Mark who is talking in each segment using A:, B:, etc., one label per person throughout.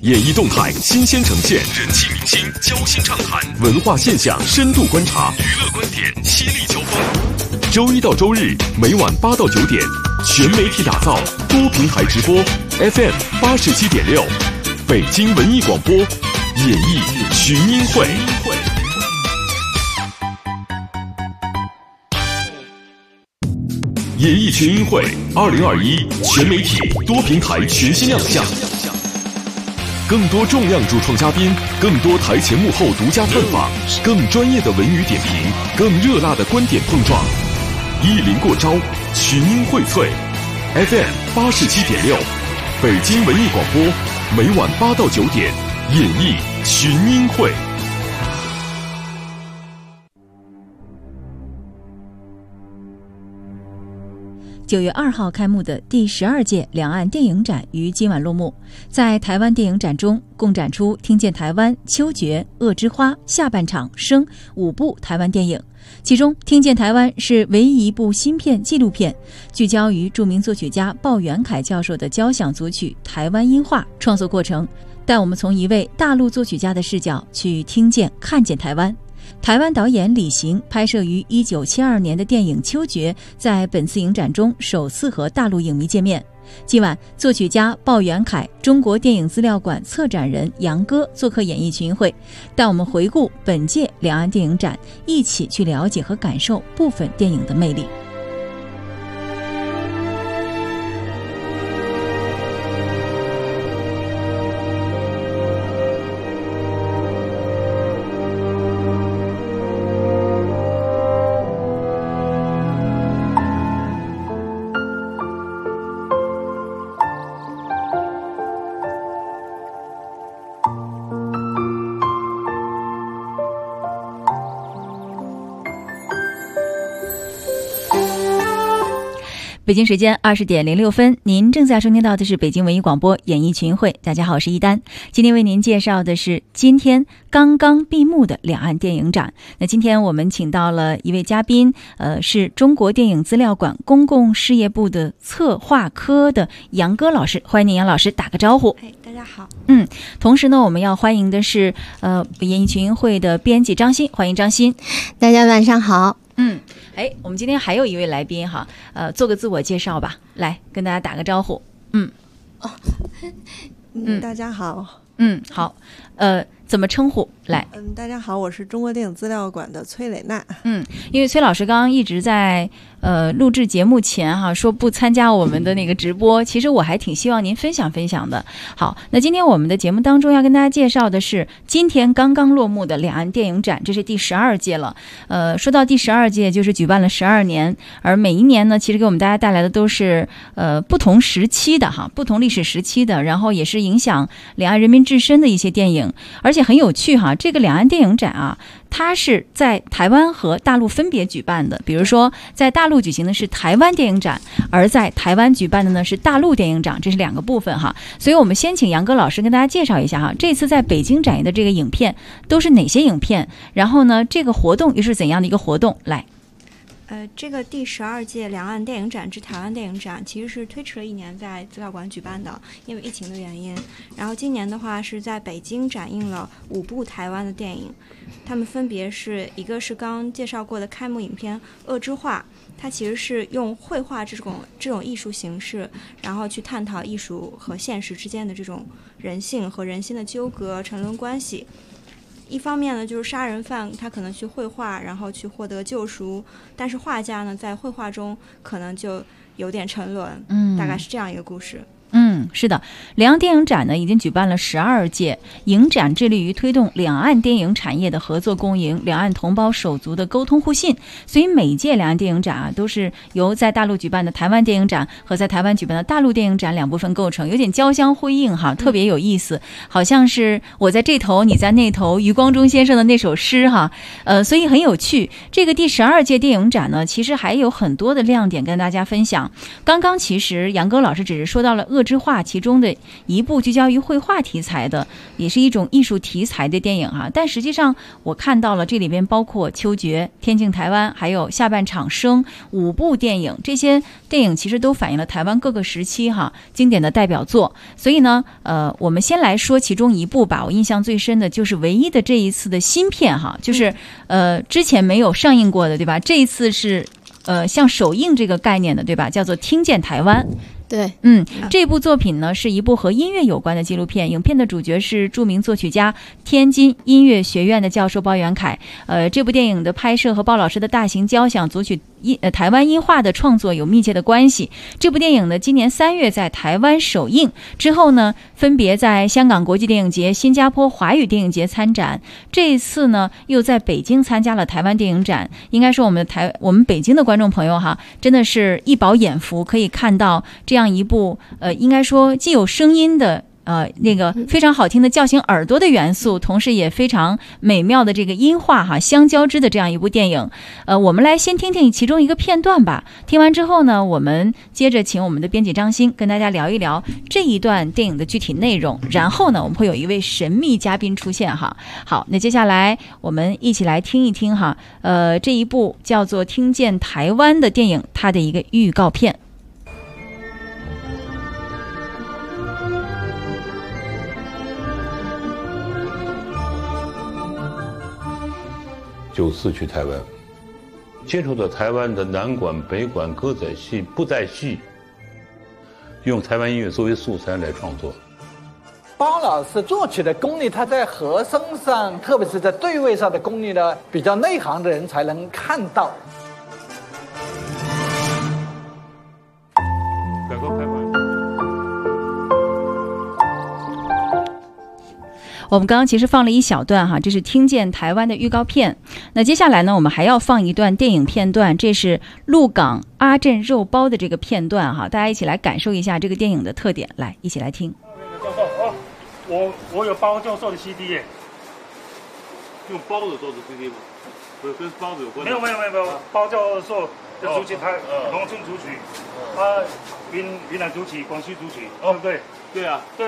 A: 演艺动态新鲜呈现，人气明星交心畅谈，文化现象深度观察，娱乐观点犀利交锋。周一到周日每晚8到9点，全媒体打造，多平台直播 ，FM 87.6，北京文艺广播，演艺群英会。演艺群英会2021全媒体多平台全新亮相，更多重量主创嘉宾，更多台前幕后独家探访，更专业的文娱点评，更热辣的观点碰撞，一临过招，群英荟萃。FM 87.6，北京文艺广播，每晚8到9点，演艺群英会。
B: 9月2号开幕的第12届两岸电影展于今晚落幕。在台湾电影展中，共展出《听见台湾》《秋决》《恶之花》《下半场》《生》5部台湾电影。其中，《听见台湾》是唯一一部新片纪录片，聚焦于著名作曲家鲍元凯教授的交响组曲《台湾音画》创作过程，带我们从一位大陆作曲家的视角去听见、看见台湾。台湾导演李行拍摄于1972年的电影《秋决》在本次影展中首次和大陆影迷见面。今晚，作曲家鲍元凯、中国电影资料馆策展人杨歌做客演艺群会，带我们回顾本届两岸电影展，一起去了解和感受部分电影的魅力。北京时间20点06分，您正在收听到的是北京文艺广播演艺群会。大家好，我是一丹。今天为您介绍的是今天刚刚闭幕的两岸电影展。那今天我们请到了一位嘉宾，是中国电影资料馆公共事业部的策划科的杨歌老师，欢迎您，杨老师，打个招呼。
C: 大家好。
B: 同时呢，我们要欢迎的是演艺群会的编辑张欣，欢迎张欣。
C: 大家晚上好。
B: 我们今天还有一位来宾哈，做个自我介绍吧，来跟大家打个招呼。
D: 大家好。
B: 好，怎么称呼？来，
D: 大家好，我是中国电影资料馆的崔蕾娜。
B: 因为崔老师刚刚一直在录制节目前哈说不参加我们的那个直播，其实我还挺希望您分享分享的。好，那今天我们的节目当中要跟大家介绍的是今天刚刚落幕的两岸电影展，这是第12届了。说到第12届，就是举办了12年，而每一年呢，其实给我们大家带来的都是不同时期的哈，不同历史时期的，然后也是影响两岸人民至深的一些电影，而且很有趣哈。这个两岸电影展啊，它是在台湾和大陆分别举办的，比如说在大陆举行的是台湾电影展，而在台湾举办的呢是大陆电影展，这是2个部分哈。所以我们先请杨歌老师跟大家介绍一下哈，这次在北京展映的这个影片都是哪些影片，然后呢这个活动又是怎样的一个活动？来，
C: 这个第12届两岸电影展之台湾电影展其实是推迟了1年在资料馆举办的，因为疫情的原因。然后今年的话是在北京展映了5部台湾的电影，它们分别是一个是刚介绍过的开幕影片《恶之画》，它其实是用绘画这种艺术形式，然后去探讨艺术和现实之间的这种人性和人心的纠葛、沉沦关系。一方面呢，就是杀人犯他可能去绘画，然后去获得救赎，但是画家呢，在绘画中可能就有点沉沦。大概是这样一个故事。
B: 是的，两岸电影展呢已经举办了12届，影展致力于推动两岸电影产业的合作共赢，两岸同胞手足的沟通互信。所以每一届两岸电影展啊，都是由在大陆举办的台湾电影展和在台湾举办的大陆电影展2部分构成，有点交相辉映哈，特别有意思，好像是我在这头，你在那头，余光中先生的那首诗哈，所以很有趣。这个第12届电影展呢，其实还有很多的亮点跟大家分享。刚刚其实杨歌老师只是说到了恶恶之画》其中的一部聚焦于绘画题材的，也是一种艺术题材的电影哈。但实际上我看到了这里边包括《秋决》、《天境台湾》还有《下半场生》5部电影，这些电影其实都反映了台湾各个时期经典的代表作。所以呢我们先来说其中一部吧，我印象最深的就是唯一的这一次的新片就是之前没有上映过的，对吧？这一次是像首映这个概念的，对吧？叫做《听见台湾》。
D: 对，
B: 这部作品呢是一部和音乐有关的纪录片，影片的主角是著名作曲家天津音乐学院的教授包元凯。这部电影的拍摄和包老师的大型交响组曲台湾音画的创作有密切的关系。这部电影呢，今年3月在台湾首映之后呢，分别在香港国际电影节、新加坡华语电影节参展。这一次呢，又在北京参加了台湾电影展。应该说，我们北京的观众朋友真的是一饱眼福，可以看到这样一部应该说既有声音的那个非常好听的叫醒耳朵的元素，同时也非常美妙的这个音画相交织的这样一部电影。我们来先听听其中一个片段吧。听完之后呢，我们接着请我们的编辑张欣跟大家聊一聊这一段电影的具体内容。然后呢，我们会有一位神秘嘉宾出现好，那接下来我们一起来听一听这一部叫做《听见台湾》的电影，它的一个预告片。
E: 94去台湾，接触到台湾的南管、北管、歌仔戏、布袋戏，用台湾音乐作为素材来创作。
F: 包老师作曲的功力，他在和声上，特别是在对位上的功力呢，比较内行的人才能看到。
E: 改革开放。
B: 我们刚刚其实放了一小段这是听见台湾的预告片。那接下来呢，我们还要放一段电影片段，这是鹿港阿镇肉包的这个片段大家一起来感受一下这个电影的特点。来，一起来听。
G: 教授我有包教授的 CD 耶。
E: 用包子做的 CD 吗？不是跟包子有关？
G: 没有，包教授的主曲，他农村主曲，云南主曲，广西主曲，对不对？
E: 对啊，
G: 对。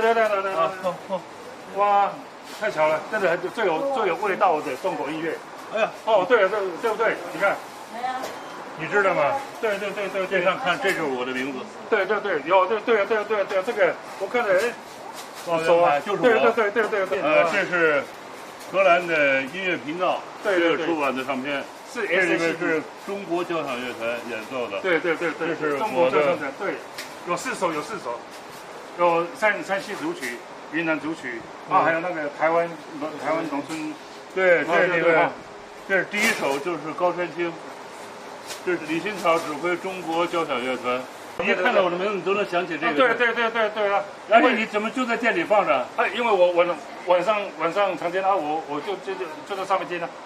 G: 哇，太巧了，真的最有味道的中国音乐。
E: 哎呀，
G: 对了，对不对？你看，你知道吗？对，
E: 电视上看，这就是我的名字。
G: 对，有，对，这个我看着
E: 手啊，就是我。
G: 对，
E: 这是荷兰的音乐频道出版的唱片，这里面是中国交响乐团演奏的。
G: 对，
E: 这是
G: 中国交响乐团，对，有4首，有山西组曲。云南组曲还有那个台湾农村，
E: 对，这里面，这是第一首，就是高山青，这是李新草指挥中国交响乐团。你看到我的名字，你都能想起这个。
G: 对啊！
E: 而且你怎么就在店里放着？
G: 因为我晚上常见我就在上面听了。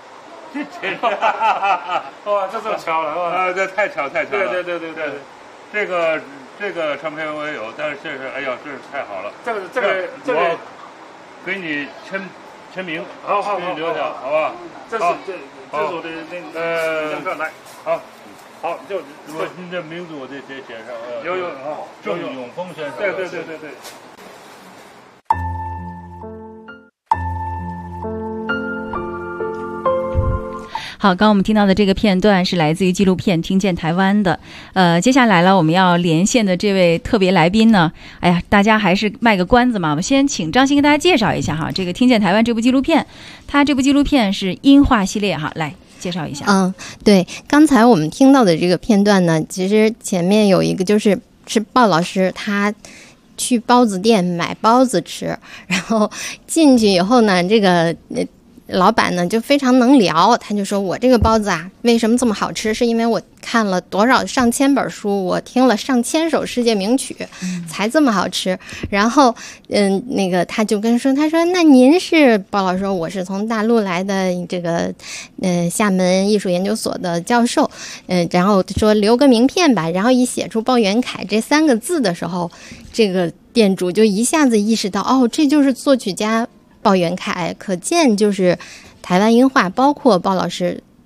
G: 哇，这么巧了
E: 这太巧了。
G: 对。
E: 这个唱片我也有，但是这是真是太好了。
G: 这个，
E: 给你签名，
G: 好，
E: 给你留下，好吧？
G: 这是我的那个来，好，就
E: 您这名字我得写上。
G: 有
E: 郑永峰先生。
G: 对。
B: 好，刚刚我们听到的这个片段是来自于纪录片《听见台湾》的。接下来我们要连线的这位特别来宾呢，大家还是卖个关子嘛，我们先请张欣跟大家介绍一下这个《听见台湾》这部纪录片。它这部纪录片是音画系列来介绍一下。
H: 对，刚才我们听到的这个片段呢，其实前面有一个是鲍老师他去包子店买包子吃，然后进去以后呢，这个老板呢就非常能聊，他就说我这个包子为什么这么好吃，是因为我看了多少上千本书，我听了上千首世界名曲才这么好吃。然后那个他就跟说，他说那您是，包老师说我是从大陆来的这个厦门艺术研究所的教授，然后说留个名片吧，然后一写出鲍元凯这3个字的时候，这个店主就一下子意识到，这就是作曲家鲍元凯，可见就是台湾音画，包括鲍老师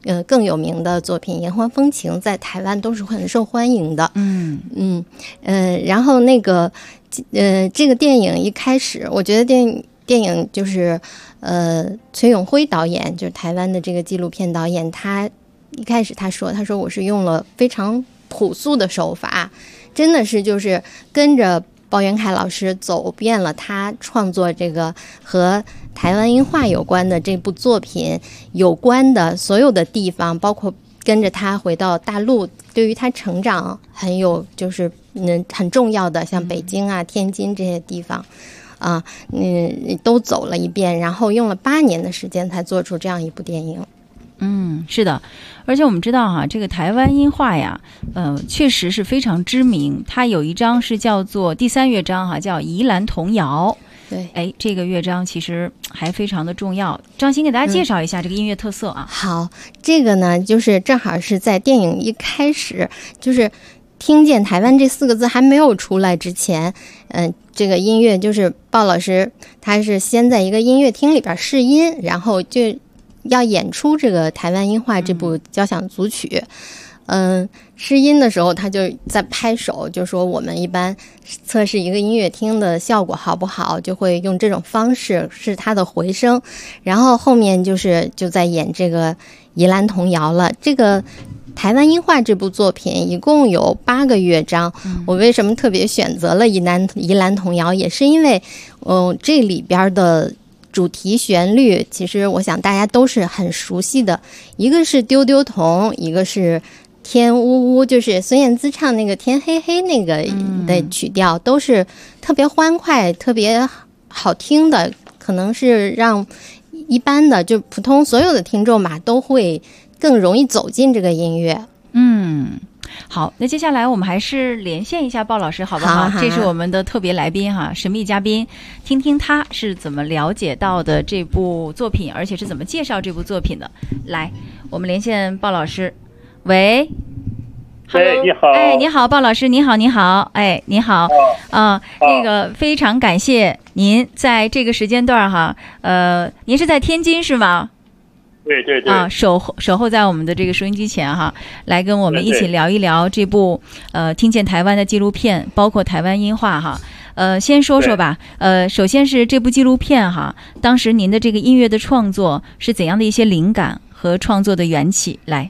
H: 更有名的作品《炎黄风情》在台湾都是很受欢迎的。然后那个这个电影一开始，我觉得电影就是崔永辉导演，就是台湾的这个纪录片导演，他一开始他说我是用了非常朴素的手法，真的是就是跟着包元凯老师走遍了他创作这个和台湾音画有关的这部作品有关的所有的地方，包括跟着他回到大陆，对于他成长很有就是很重要的，像北京啊、天津这些地方啊，都走了一遍，然后用了8年的时间才做出这样一部电影。
B: 是的，而且我们知道哈，这个台湾音画呀，确实是非常知名。它有一章是叫做第3乐章哈，叫宜兰童谣。
H: 对，
B: 这个乐章其实还非常的重要。张欣给大家介绍一下这个音乐特色啊。
H: 好，这个呢，就是正好是在电影一开始，就是听见台湾这4个字还没有出来之前，这个音乐就是鲍老师他是先在一个音乐厅里边试音，然后就要演出这个台湾音画这部交响组曲。试音的时候他就在拍手，就说我们一般测试一个音乐厅的效果好不好，就会用这种方式是它的回声。然后后面就在演这个宜兰童谣了。这个台湾音画这部作品一共有8个乐章，我为什么特别选择了宜兰童谣，也是因为这里边的主题旋律其实我想大家都是很熟悉的，一个是丢丢童，一个是天呜呜，就是孙燕姿唱那个天黑黑那个的曲调，都是特别欢快特别好听的，可能是让一般的就普通所有的听众吧都会更容易走进这个音乐。
B: 好，那接下来我们还是连线一下鲍老师好不好？这是我们的特别来宾哈，神秘嘉宾，听听他是怎么了解到的这部作品，而且是怎么介绍这部作品的。来，我们连线鲍老师。喂，Hello，
E: 你好，
B: 你好，鲍老师，你好，你好，你好，那个非常感谢您在这个时间段哈，您是在天津是吗？
E: 对对对
B: 啊，守候在我们的这个收音机前哈，来跟我们一起聊一聊这部听见台湾的纪录片，包括台湾音画哈。先说说吧，首先是这部纪录片哈，当时您的这个音乐的创作是怎样的一些灵感和创作的缘起？来，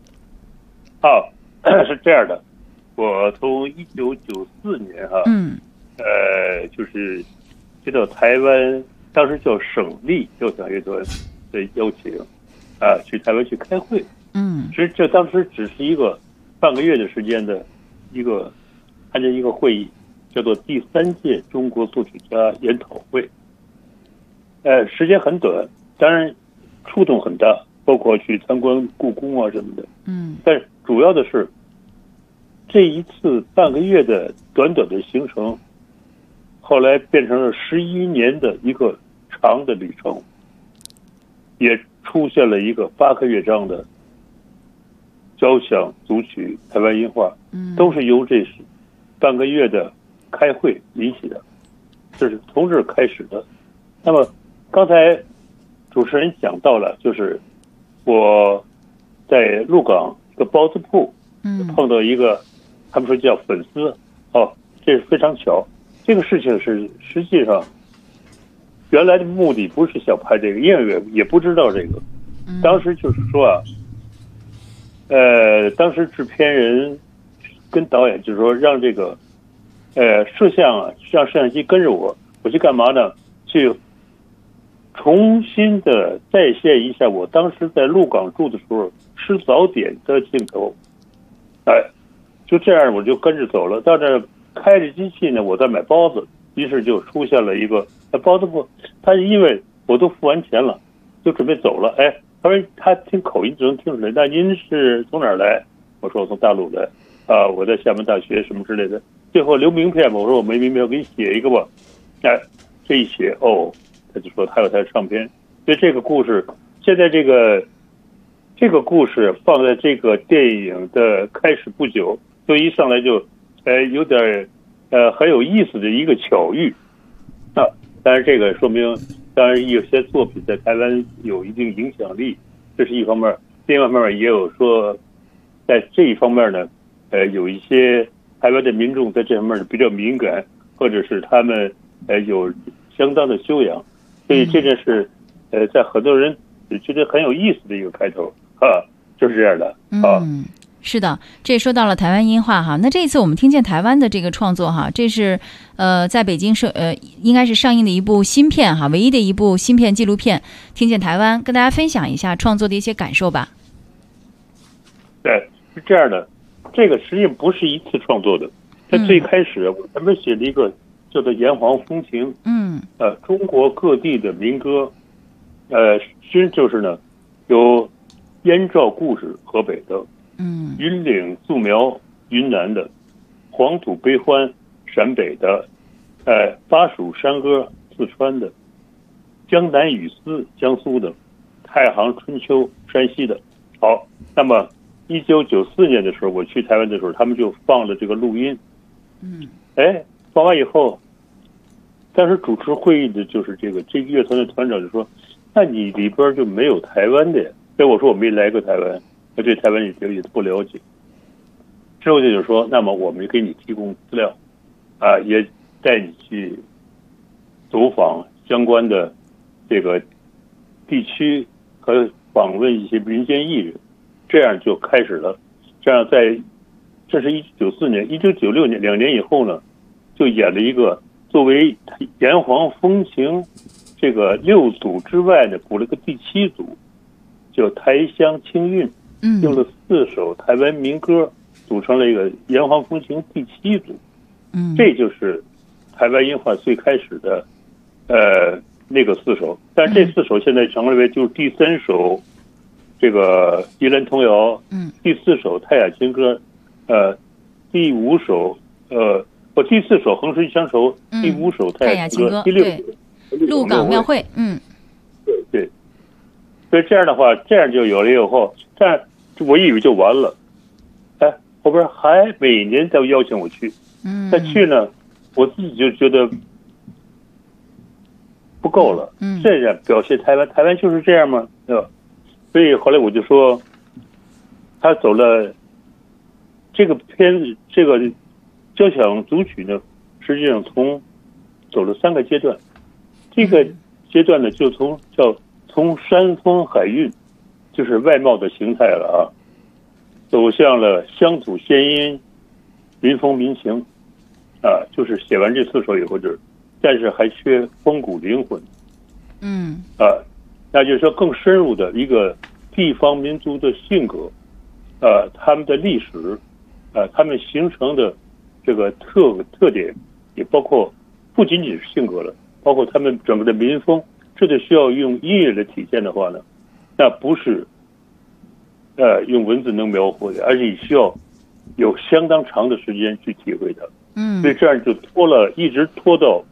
E: 是这样的，我从1994年哈，就是接到台湾当时叫省立交响乐团的邀请。去台湾去开会，其实这当时只是一个半个月的时间的参加一个会议，叫做第3届中国作曲家研讨会。时间很短，当然触动很大，包括去参观故宫啊什么的。但是主要的是这一次半个月的短短的行程，后来变成了11年的一个长的旅程，也出现了一个8个乐章的交响组曲台湾音画，都是由这半个月的开会引起的，这是从这儿开始的。那么刚才主持人讲到了，就是我在鹿港一个包子铺碰到一个，他们说叫粉丝，这是非常巧。这个事情是实际上原来的目的不是想拍这个，因为也不知道这个。当时就是说当时制片人跟导演就是说让这个摄像让摄像机跟着我去干嘛呢？去重新的再现一下我当时在鹿港住的时候吃早点的镜头。就这样我就跟着走了。到这开着机器呢，我在买包子，于是就出现了一个包子铺。他因为我都付完钱了，就准备走了。他说他听口音就能听出来。那您是从哪儿来？我说我从大陆来。我在厦门大学什么之类的。最后留名片吧，我说我没名片，我给你写一个吧。这一写他就说他有台唱片。所以这个故事现在这个故事放在这个电影的开始不久，所以一上来就有点很有意思的一个巧遇。当然这个说明当然有些作品在台湾有一定影响力，这是一方面。 另外一方面也有说，在这一方面呢，有一些台湾的民众在这方面比较敏感，或者是他们有相当的修养，所以这件事在很多人觉得很有意思的一个开头啊，就是这样的啊。
B: 是的，这说到了台湾音画哈。那这一次我们听见台湾的这个创作哈，这是在北京应该是上映的一部新片哈，唯一的一部新片纪录片。听见台湾，跟大家分享一下创作的一些感受吧。
E: 对，是这样的，这个实际上不是一次创作的。在最开始，我专门写了一个叫做《炎黄风情》，中国各地的民歌，就是呢，有燕赵故事河北的。云岭素描云南的，黄土悲欢陕北的，巴蜀山歌四川的，江南雨丝江苏的，太行春秋山西的。好，那么1994年的时候，我去台湾的时候，他们就放了这个录音。放完以后，当时主持会议的就是这个乐团的团长就说：“那你里边就没有台湾的呀？”所以我说我没来过台湾。我对台湾也不了解，之后就说，那么我们给你提供资料，也带你去走访相关的这个地区和访问一些民间艺人，这样就开始了。这样这是1994年，1996年2年以后呢，就演了一个作为炎黄风情这个6组之外呢，补了个第7组，叫台乡清韵。用了4首台湾民歌组成了一个炎黄风情第7组，这就是台湾音画最开始的那个4首，但这4首现在成为就是第3首这个宜兰童谣，第4首泰雅情歌，第5首第4首恒春乡愁，第5首泰雅情歌，第6首
B: 鹿港庙会，
E: 对，所以这样的话，这样就有了以后，这样我以为就完了，后边还每年都邀请我去，再去呢，我自己就觉得不够了，这样表现台湾就是这样吗？对吧？所以后来我就说，他走了这个交响组曲呢，实际上走了3个阶段，这个阶段呢就从山风海韵。就是外貌的形态了走向了乡土鲜音、民风民情，就是写完这4首以后但是还缺风骨灵魂，那就是说更深入的一个地方民族的性格，他们的历史，他们形成的这个特点，也包括不仅仅是性格了，包括他们整个的民风，这就需要用音乐来体现的话呢。那不是用文字能描绘的，而且需要有相当长的时间去体会的。所以这样就一直拖到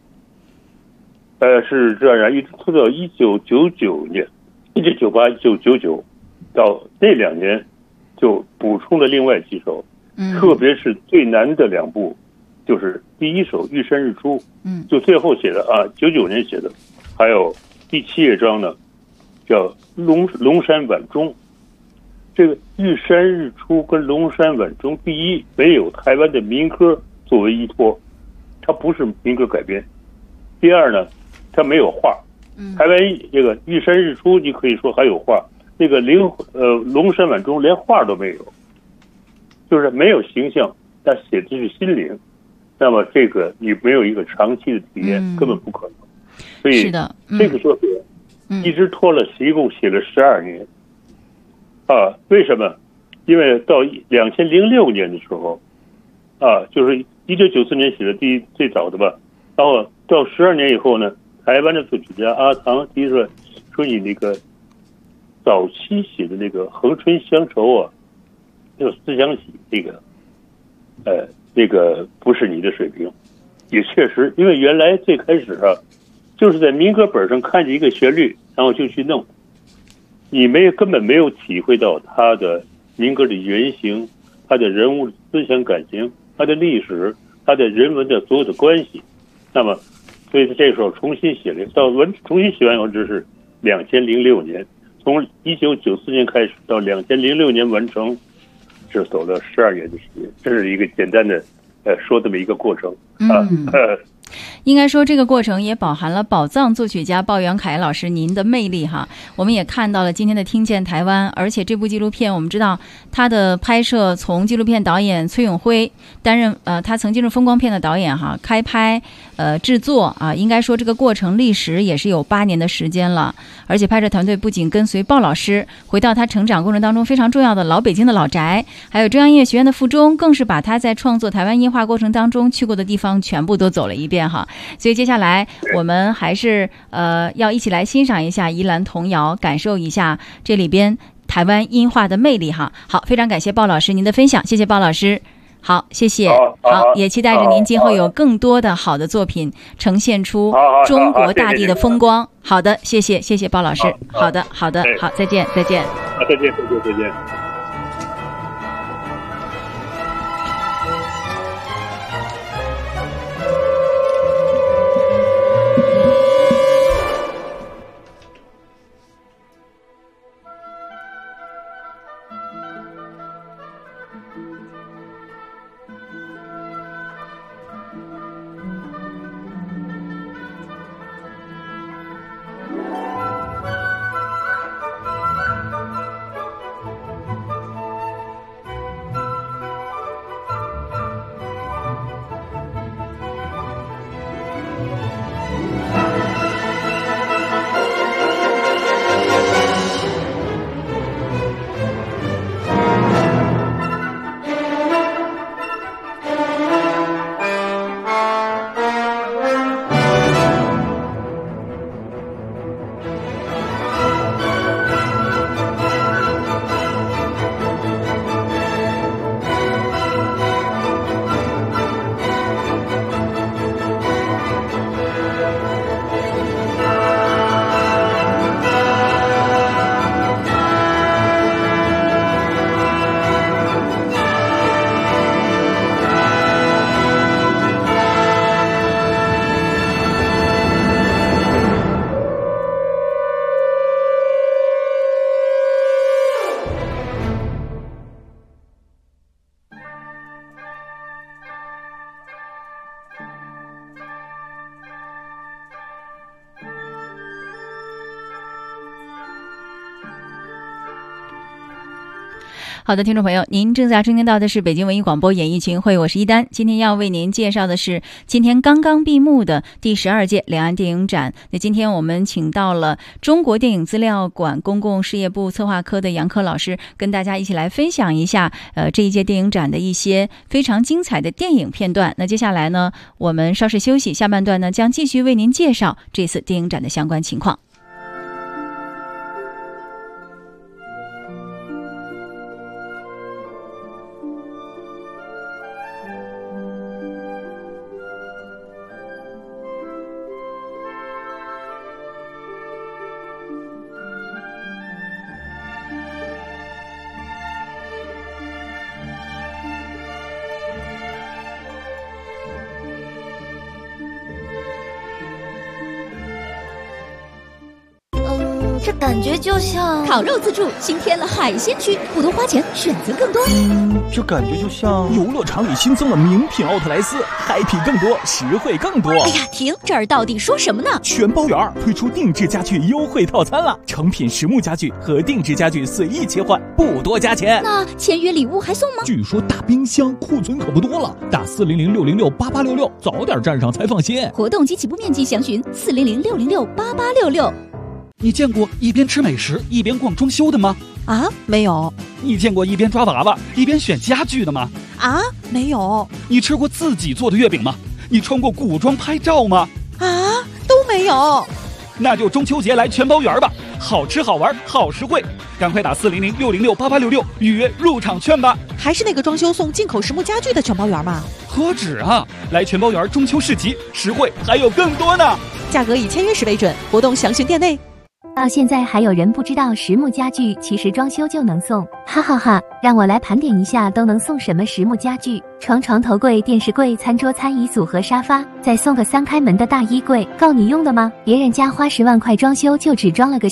E: 是这样，一直拖到1999年，1998、1999，到那2年就补充了另外几首，特别是最难的2部，就是第1首《玉山日出》，就最后写的99年写的，还有第7乐章呢。叫龙山晚钟，这个玉山日出跟龙山晚钟，第一没有台湾的民歌作为依托，它不是民歌改编；第二呢，它没有画。台湾这个玉山日出，你可以说还有画，那个龙山晚钟连画都没有，就是没有形象，但写的是心灵。那么这个你没有一个长期的体验，根本不可能。所以这个作品。一直拖了，一共写了12年，为什么？因为到2006年的时候，就是1994年写的最早的吧，然后到12年以后呢，台湾的作曲家阿唐提出来说，你那个早期写的那个恒春乡愁那个思想喜那个不是你的水平，也确实，因为原来最开始就是在民歌本上看见一个旋律，然后就去弄，你根本没有体会到它的民歌的原型，它的人物思想感情，它的历史，它的人文的所有的关系。那么，所以这时候重新写了，重新写完以后，这是2006年，从从1994年开始到2006年完成，只走了12年的时间，这是一个简单的说这么一个过程啊。
B: 应该说这个过程也饱含了宝藏作曲家鲍元凯老师您的魅力哈。我们也看到了今天的听见台湾，而且这部纪录片我们知道它的拍摄从纪录片导演崔永辉担任他曾经是风光片的导演哈，开拍制作啊，应该说这个过程历时也是有8年的时间了。而且拍摄团队不仅跟随鲍老师回到他成长过程当中非常重要的老北京的老宅，还有中央音乐学院的附中，更是把他在创作台湾音画过程当中去过的地方全部都走了一遍哈。所以接下来我们还是要一起来欣赏一下宜兰童谣，感受一下这里边台湾音画的魅力哈。好，非常感谢鲍老师您的分享，谢谢鲍老师。好，谢谢。好，也期待着您今后有更多的好的作品呈现出中国大地的风光。好的，谢谢鲍老师。好的，好，再见。
E: 再见。
B: 好的，听众朋友，您正在收听到的是北京文艺广播演艺群会，我是一丹。今天要为您介绍的是今天刚刚闭幕的第12届两岸电影展。那今天我们请到了中国电影资料馆公共事业部策划科的杨科老师，跟大家一起来分享一下这一届电影展的一些非常精彩的电影片段。那接下来呢，我们稍事休息，下半段呢将继续为您介绍这次电影展的相关情况。
I: 这感觉就像烤肉自助新添了海鲜区，不多花钱，选择更多。
J: 这感觉就像游乐场里新增了名品奥特莱斯，嗨皮更多，实惠更多。
I: 哎呀，停！这儿到底说什么呢？
J: 全包园推出定制家具优惠套餐了，成品实木家具和定制家具随意切换，不多加钱。
I: 那签约礼物还送吗？
J: 据说大冰箱库存可不多了，打400-606-8866，早点站上才放心。
I: 活动及起步面积详询400-606-8866。
K: 你见过一边吃美食一边逛装修的吗？
D: 啊，没有。
K: 你见过一边抓娃娃一边选家具的吗？
D: 啊，没有。
K: 你吃过自己做的月饼吗？你穿过古装拍照吗？
D: 啊，都没有。
K: 那就中秋节来全包园吧，好吃好玩好实惠，赶快打400-606-8866预约入场券吧。
D: 还是那个装修送进口实木家具的全包园吗？
K: 何止啊，来全包园中秋市集，实惠还有更多呢。
D: 价格以签约时为准，活动详询店内。
L: 到现在还有人不知道实木家具其实装修就能送，哈哈哈！让我来盘点一下都能送什么实木家具：床、头柜、电视柜、餐桌、餐椅组和沙发，再送个3开门的大衣柜，够你用的吗？别人家花10万块装修就只装了个修，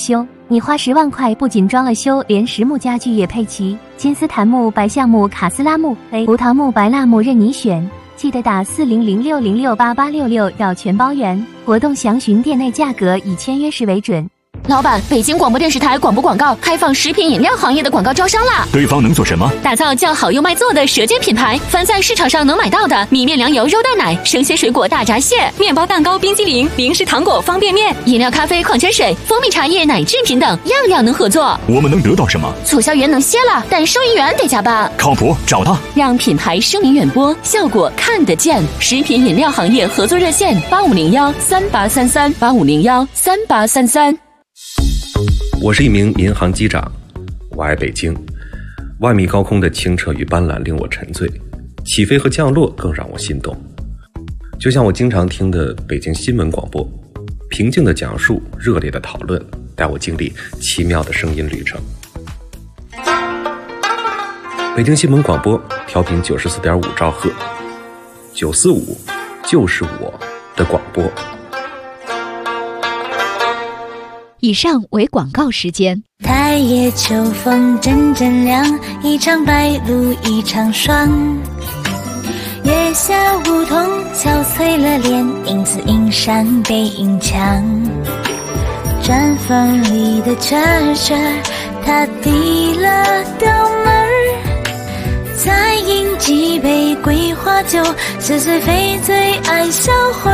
L: 你花10万块不仅装了修，连实木家具也配齐，金丝檀木、白橡木、卡斯拉木、葡萄木、白蜡木任你选。记得打4006068866要全包圆。活动详询店内价格，以签约时为准。
I: 老板，北京广播电视台广播广告开放食品饮料行业的广告招商啦！
J: 对方能做什么？
I: 打造叫好又卖座的舌尖品牌，凡在市场上能买到的米面粮油肉蛋奶、生鲜水果大闸蟹、面包蛋糕、冰激凌、零食糖果、方便面、饮料、咖啡、矿泉水、蜂蜜茶叶、奶制品等，样样能合作。
J: 我们能得到什么？
I: 促销员能歇了，但收银员得加班。
J: 靠谱，找他，
I: 让品牌声名远播，效果看得见。食品饮料行业合作热线8501383385013833。
M: 我是一名民航机长，我爱北京。万米高空的清澈与斑斓令我沉醉，起飞和降落更让我心动。就像我经常听的北京新闻广播，平静的讲述，热烈的讨论，带我经历奇妙的声音旅程。北京新闻广播调频94.5兆赫，945就是我的广播。
I: 以上为广告时间。
N: 太夜秋风阵阵凉，一场白露一场霜。月下梧桐憔悴了脸，影子映上背影墙。毡房里的车他递了刀门，再饮几杯桂花酒，是谁非最爱销魂。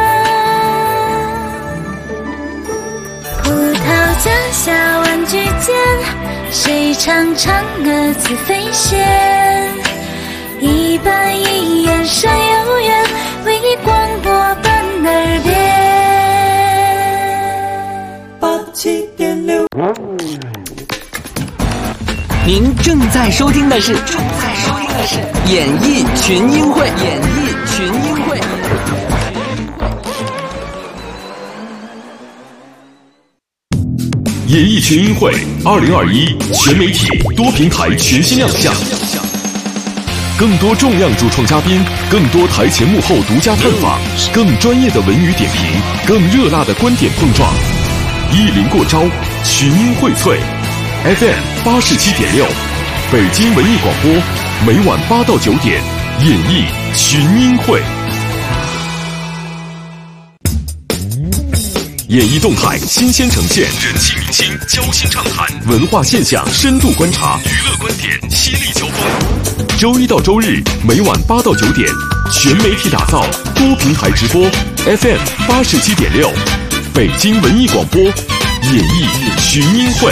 N: 葡萄架下玩具间，谁唱嫦娥自飞仙？一板一眼山有缘，为你广播伴耳边。87.6。
O: 您正在收听的是演艺群英会。
A: 演艺群英会2021全媒体多平台全新亮相，更多重量主创嘉宾，更多台前幕后独家探访，更专业的文娱点评，更热辣的观点碰撞，一临过招，群英荟萃。FM 87.6，北京文艺广播，每晚8到9点，演艺群英会。演艺动态新鲜呈现，人气明星交心畅谈，文化现象深度观察，娱乐观点犀利交锋。周一到周日每晚8到9点，全媒体打造，多平台直播 FM 87.6，北京文艺广播，演艺群英会。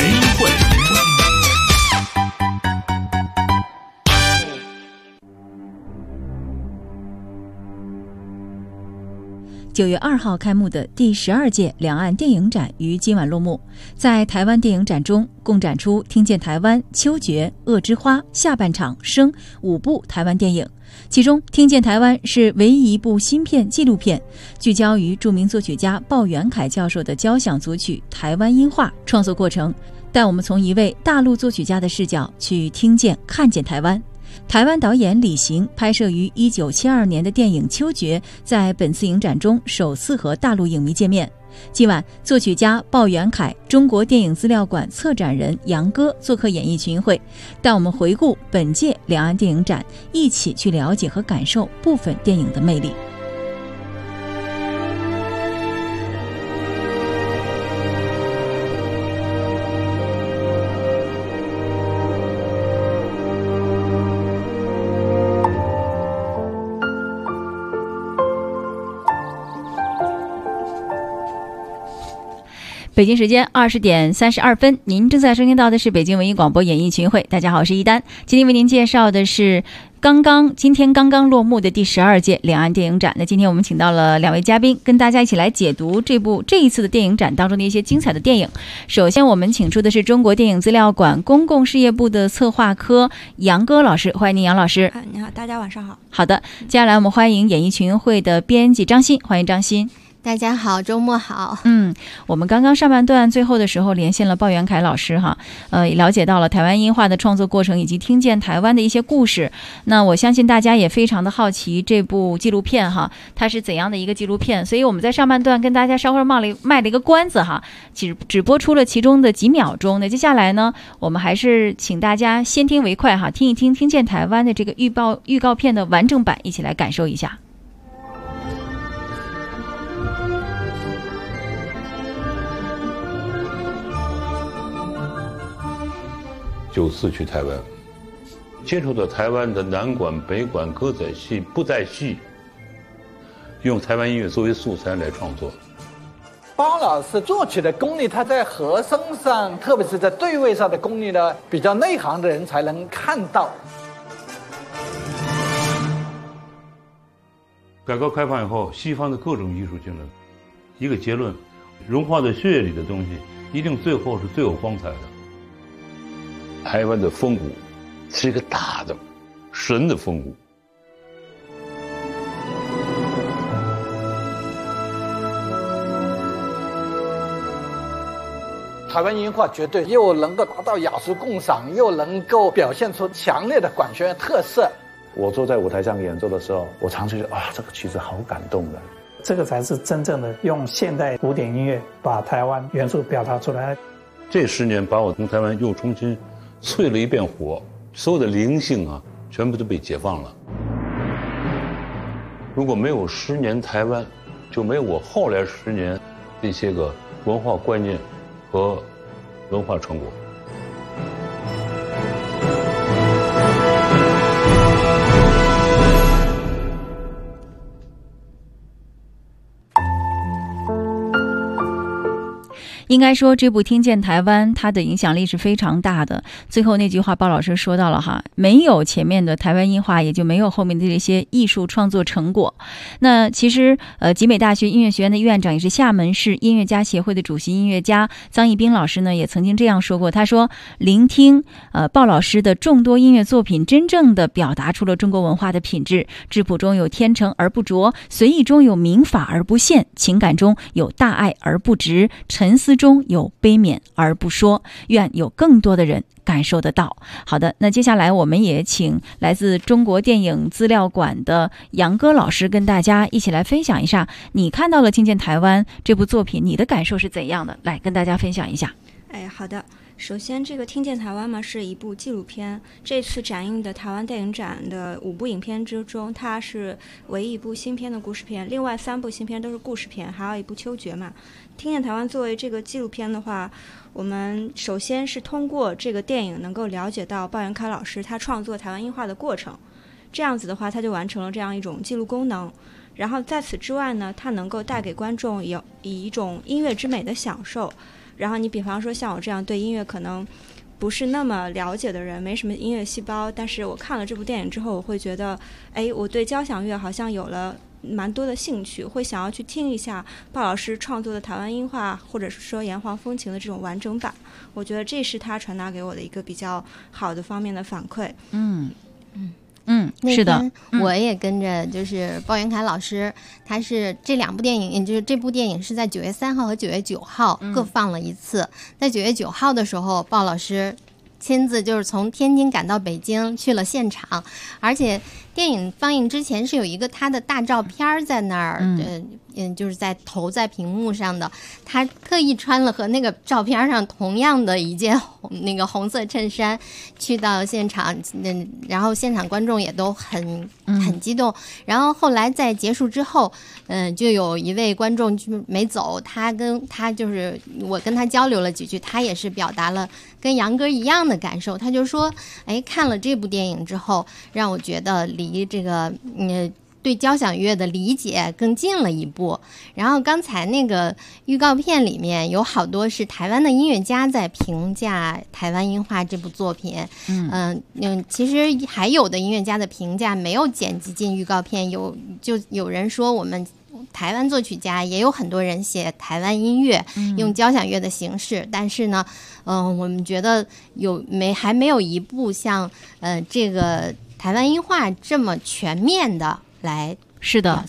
B: 9月2号开幕的第12届两岸电影展于今晚落幕。在台湾电影展中，共展出《听见台湾》、《秋决》、《恶之花》、下半场、生5部台湾电影。其中，《听见台湾》是唯一一部新片纪录片，聚焦于著名作曲家鲍元凯教授的交响组曲《台湾音画》创作过程，带我们从一位大陆作曲家的视角去听见、看见台湾。台湾导演李行拍摄于1972年的电影《秋决》在本次影展中首次和大陆影迷见面。今晚，作曲家鲍元凯、中国电影资料馆策展人杨歌做客演艺群英会，带我们回顾本届两岸电影展，一起去了解和感受部分电影的魅力。北京时间20点32分，您正在收听到的是北京文艺广播演艺群英会。大家好，我是一丹。今天为您介绍的是今天刚刚落幕的第12届两岸电影展。那今天我们请到了2位嘉宾，跟大家一起来解读这一次的电影展当中的一些精彩的电影。首先我们请出的是中国电影资料馆公共事业部的策划科杨歌老师，欢迎您杨老师。
C: 你好，大家晚上好。
B: 好的，接下来我们欢迎演艺群英会的编辑张欣，欢迎张欣。
H: 大家好，周末好。
B: 我们刚刚上半段最后的时候连线了鲍元凯老师哈，了解到了台湾音画的创作过程以及听见台湾的一些故事。那我相信大家也非常的好奇这部纪录片哈，它是怎样的一个纪录片？所以我们在上半段跟大家稍微卖了一个关子哈，只播出了其中的几秒钟。那接下来呢，我们还是请大家先听为快哈，听一听听见台湾的这个预告片的完整版，一起来感受一下。
P: 94去台湾，接触到台湾的南管、北管歌仔戏、布袋戏，用台湾音乐作为素材来创作。
F: 包老师作曲的功力，他在和声上，特别是在对位上的功力呢，比较内行的人才能看到。
P: 改革开放以后，西方的各种艺术进来，一个结论：融化在血液里的东西，一定最后是最有光彩的。台湾的风骨是一个大的神的风骨。
F: 台湾音画绝对又能够达到雅俗共赏，又能够表现出强烈的管弦乐特色。
Q: 我坐在舞台上演奏的时候，我常觉得这个曲子好感动的。
R: 这个才是真正的用现代古典音乐把台湾元素表达出来。
P: 这10年把我从台湾又重新淬了一遍火，所有的灵性啊，全部都被解放了。如果没有10年台湾，就没有我后来10年这些个文化观念和文化成果。
B: 应该说这部听见台湾它的影响力是非常大的。最后那句话鲍老师说到了哈，没有前面的台湾音画，也就没有后面的这些艺术创作成果。那其实集美大学音乐学院的院长，也是厦门市音乐家协会的主席音乐家臧义斌老师呢，也曾经这样说过，他说聆听鲍老师的众多音乐作品，真正的表达出了中国文化的品质，质朴中有天成而不拙，随意中有民法而不限，情感中有大爱而不直，沉思中有悲悯而不说，愿有更多的人感受得到。好的，那接下来我们也请来自中国电影资料馆的杨歌老师跟大家一起来分享一下，你看到了《听见台湾》这部作品，你的感受是怎样的？来跟大家分享一下。
C: 好的。首先，这个《听见台湾》嘛是一部纪录片，这次展映的台湾电影展的5部影片之中，它是唯一一部新片的故事片，另外3部新片都是故事片，还有一部《秋决》嘛。《听见台湾》作为这个纪录片的话，我们首先是通过这个电影能够了解到鲍元凯老师他创作台湾音画的过程，这样子的话他就完成了这样一种记录功能。然后在此之外呢，它能够带给观众以一种音乐之美的享受。然后你比方说像我这样对音乐可能不是那么了解的人，没什么音乐细胞，但是我看了这部电影之后，我会觉得我对交响乐好像有了蛮多的兴趣，会想要去听一下鲍老师创作的台湾音画，或者是说炎黄风情的这种完整版。我觉得这是他传达给我的一个比较好的方面的反馈。
B: 是的，
H: 我也跟着就是鲍元凯老师，他是这2部电影，就是这部电影是在9月3号和9月9号各放了一次。在9月9号的时候，鲍老师亲自就是从天津赶到北京去了现场，而且电影放映之前是有一个他的大照片在那儿，就是在投在屏幕上的，他特意穿了和那个照片上同样的一件那个红色衬衫去到现场，然后现场观众也都很激动。然后后来在结束之后，就有一位观众就没走，他就是我跟他交流了几句，他也是表达了跟杨哥一样的感受，他就说，看了这部电影之后，让我觉得离这个对交响乐的理解更近了一步。然后刚才那个预告片里面有好多是台湾的音乐家在评价台湾音画这部作品，其实还有的音乐家的评价没有剪辑进预告片，有人说我们台湾作曲家也有很多人写台湾音乐，用交响乐的形式，但是呢，我们觉得还没有一部像这个台湾音画这么全面的来表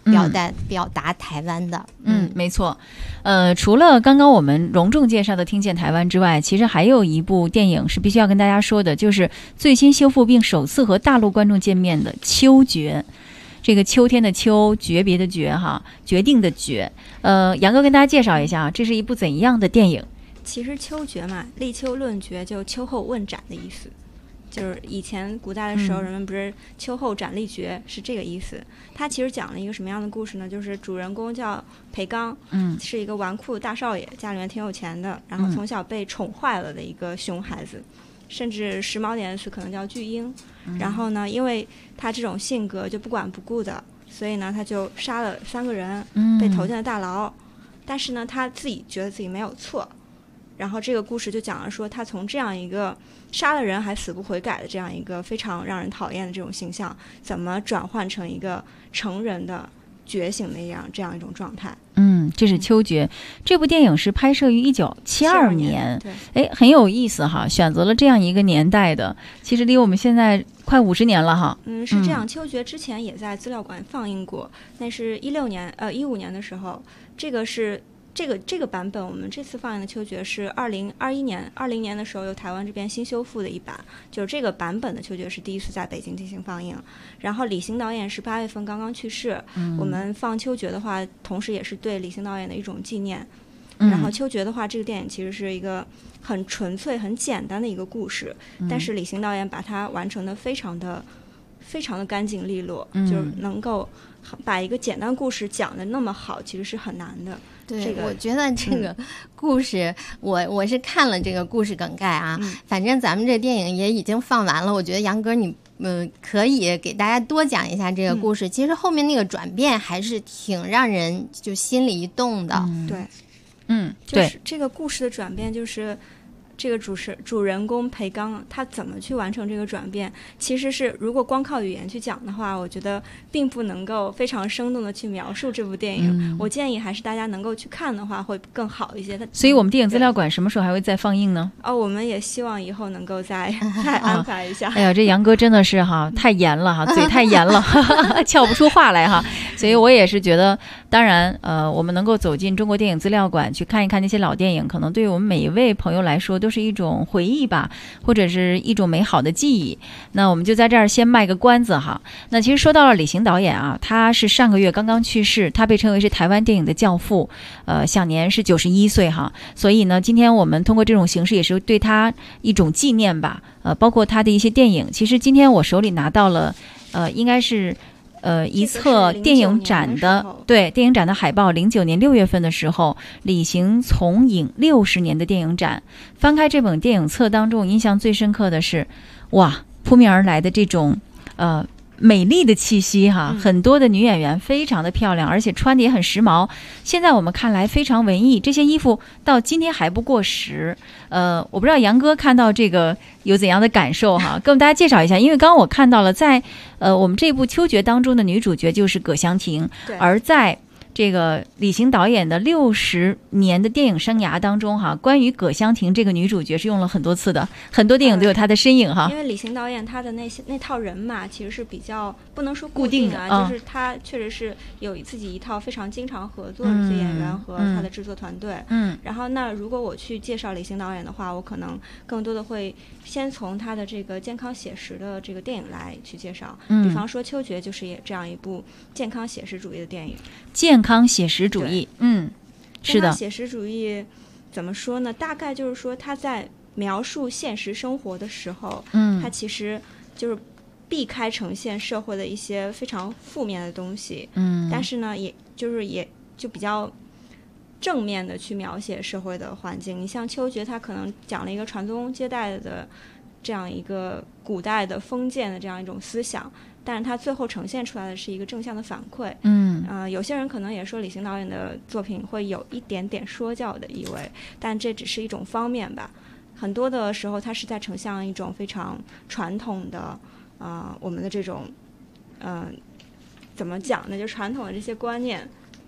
H: 表达台湾的。
B: 没错。除了刚刚我们隆重介绍的《听见台湾》之外，其实还有一部电影是必须要跟大家说的，就是最新修复并首次和大陆观众见面的《秋决》。这个秋天的秋，诀别的诀哈，决定的决。杨哥跟大家介绍一下，这是一部怎样的电影？
C: 其实秋决嘛，立秋论决，就秋后问斩的意思。就是以前古代的时候，人们不是秋后斩立决，是这个意思。它其实讲了一个什么样的故事呢？就是主人公叫裴刚，是一个纨绔大少爷，家里面挺有钱的，然后从小被宠坏了的一个熊孩子，甚至时髦点的词可能叫巨婴。然后呢，因为他这种性格就不管不顾的，所以呢，他就杀了3个人，被投进了大牢。但是呢，他自己觉得自己没有错。然后这个故事就讲了说，他从这样一个杀了人还死不悔改的这样一个非常让人讨厌的这种形象，怎么转换成一个成人的觉醒的这样一种状态。
B: 这是秋决。这部电影是拍摄于1972年，对，很有意思哈，选择了这样一个年代的，其实离我们现在快50年了哈。
C: 是这样。秋决之前也在资料馆放映过，那是15年的时候，这个版本，我们这次放映的秋决是2020年的时候由台湾这边新修复的一版，就是这个版本的秋决是第一次在北京进行放映。然后李行导演是8月份刚刚去世，我们放秋决的话，同时也是对李行导演的一种纪念。然后秋决的话，这个电影其实是一个很纯粹、很简单的一个故事，但是李行导演把它完成的非常的干净利落，就是能够把一个简单故事讲得那么好，其实是很难的。
H: 对，我觉得这个故事，我是看了这个故事梗概啊，反正咱们这电影也已经放完了，我觉得杨哥你可以给大家多讲一下这个故事。其实后面那个转变还是挺让人就心里一动的。
C: 对，
B: 就是
C: 这个故事的转变，就是这个主人公裴刚他怎么去完成这个转变，其实是如果光靠语言去讲的话，我觉得并不能够非常生动的去描述这部电影。我建议还是大家能够去看的话会更好一些。
B: 所以我们电影资料馆什么时候还会再放映呢？
C: 我们也希望以后能够再安排一下。
B: 哎呀，这杨哥真的是太严了哈，嘴太严了，撬不出话来哈。所以我也是觉得，当然我们能够走进中国电影资料馆去看一看那些老电影，可能对于我们每一位朋友来说都是一种回忆吧，或者是一种美好的记忆。那我们就在这儿先卖个关子哈。那其实说到了李行导演啊，他是上个月刚刚去世，他被称为是台湾电影的教父，享年是91岁哈。所以呢，今天我们通过这种形式也是对他一种纪念吧。包括他的一些电影，其实今天我手里拿到了，应该是。一册电影展的电影展的海报，09年6月份的时候，李行从影60年的电影展。翻开这本电影册当中，印象最深刻的是，哇，扑面而来的这种美丽的气息哈，很多的女演员非常的漂亮，而且穿的也很时髦。现在我们看来非常文艺，这些衣服到今天还不过时。我不知道杨哥看到这个有怎样的感受哈，跟我们大家介绍一下。因为刚刚我看到了在我们这部秋决当中的女主角就是葛香婷，而在这个李行导演的60年的电影生涯当中哈，关于葛香婷这个女主角是用了很多次的，很多电影都有她的身影哈。
C: 因为李行导演他的那套人马其实是比较不能说固定的，就是他确实是有自己一套非常经常合作的这些演员和他的制作团队。然后那如果我去介绍李行导演的话，我可能更多的会先从他的这个健康写实的这个电影来去介绍。比方说秋决就是也这样一部健康写实主义的电影。
B: 健康写实主义，是的。
C: 健康写实主义怎么说呢？大概就是说他在描述现实生活的时候，他其实就是避开呈现社会的一些非常负面的东西，但是呢，也就比较正面的去描写社会的环境。你像秋决，他可能讲了一个传宗接代的这样一个古代的封建的这样一种思想。但是它最后呈现出来的是一个正向的反馈。有些人可能也说李行导演的作品会有一点点说教的意味，但这只是一种方面吧。很多的时候，它是在呈现一种非常传统的，我们的这种，怎么讲呢？就传统的这些观念，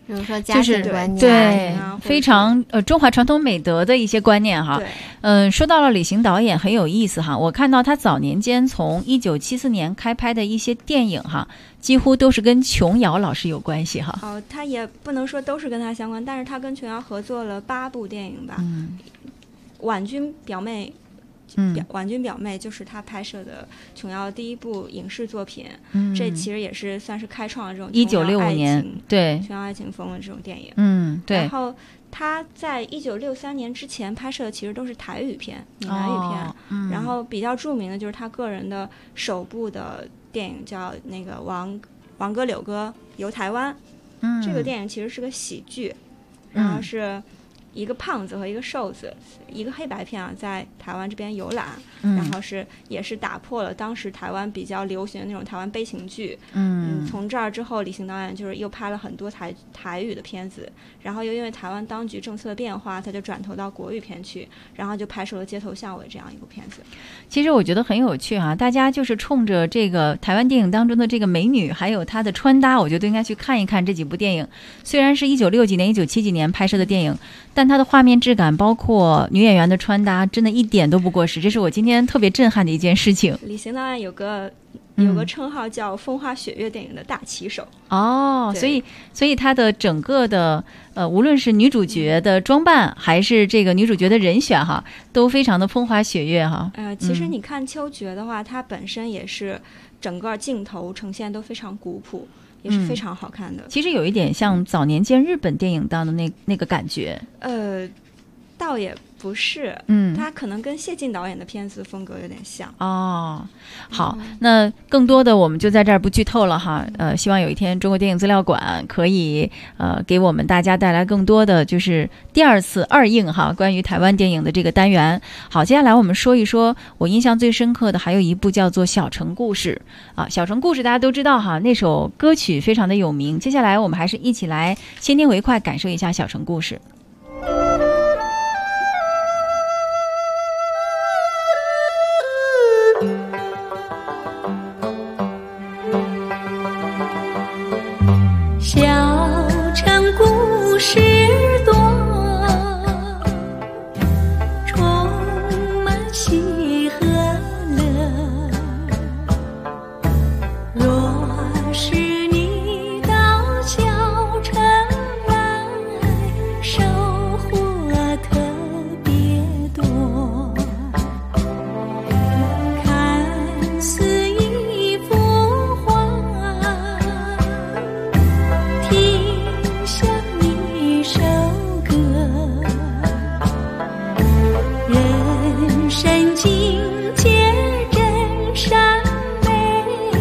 H: 比如说家庭观念，
B: 对，非常中华传统美德的一些观念哈。说到了李行导演很有意思哈，我看到他早年间从1974年开拍的一些电影哈，几乎都是跟琼瑶老师有关系哈。
C: 他也不能说都是跟他相关，但是他跟琼瑶合作了8部电影吧。婉君表妹。婉君表妹就是他拍摄的琼瑶第一部影视作品，这其实也是算是开创了这种
B: 1965年对
C: 琼瑶爱情风的这种电影。
B: 对。
C: 然后他在1963年之前拍摄的其实都是台语片、闽南语片，然后比较著名的就是他个人的首部的电影叫那个王哥柳哥游台湾，这个电影其实是个喜剧，然后是一个胖子和一个瘦子，一个黑白片啊，在台湾这边游览，然后也是打破了当时台湾比较流行的那种台湾悲情剧。从这儿之后，李行导演就是又拍了很多台语的片子，然后又因为台湾当局政策的变化，他就转投到国语片去，然后就拍摄了《街头巷尾》这样一部片子。
B: 其实我觉得很有趣哈，大家就是冲着这个台湾电影当中的这个美女，还有她的穿搭，我觉得应该去看一看这几部电影。虽然是1960几年、1970几年拍摄的电影，但它的画面质感，包括女演员的穿搭，真的一点都不过时，这是我今天特别震撼的一件事情。
C: 李行导演有个称号叫风花雪月电影的大旗手。
B: 所以他的整个的无论是女主角的装扮，还是这个女主角的人选哈，都非常的风花雪月哈。
C: 其实你看秋决的话，它本身也是整个镜头呈现都非常古朴，也是非常好看的。
B: 其实有一点像早年间日本电影当的那个感觉。
C: 倒也不是，他可能跟谢晋导演的片子风格有点像。
B: 好，那更多的我们就在这儿不剧透了哈。希望有一天中国电影资料馆可以给我们大家带来更多的就是第二次二映哈，关于台湾电影的这个单元。好，接下来我们说一说我印象最深刻的还有一部叫做《小城故事》啊，《小城故事》大家都知道哈，那首歌曲非常的有名。接下来我们还是一起来先听为快，感受一下《小城故事》。
N: 小城故事多，充满喜和乐。若是你到小城来，收获特别多。看似一幅画，听像一首歌，人生境界真善美，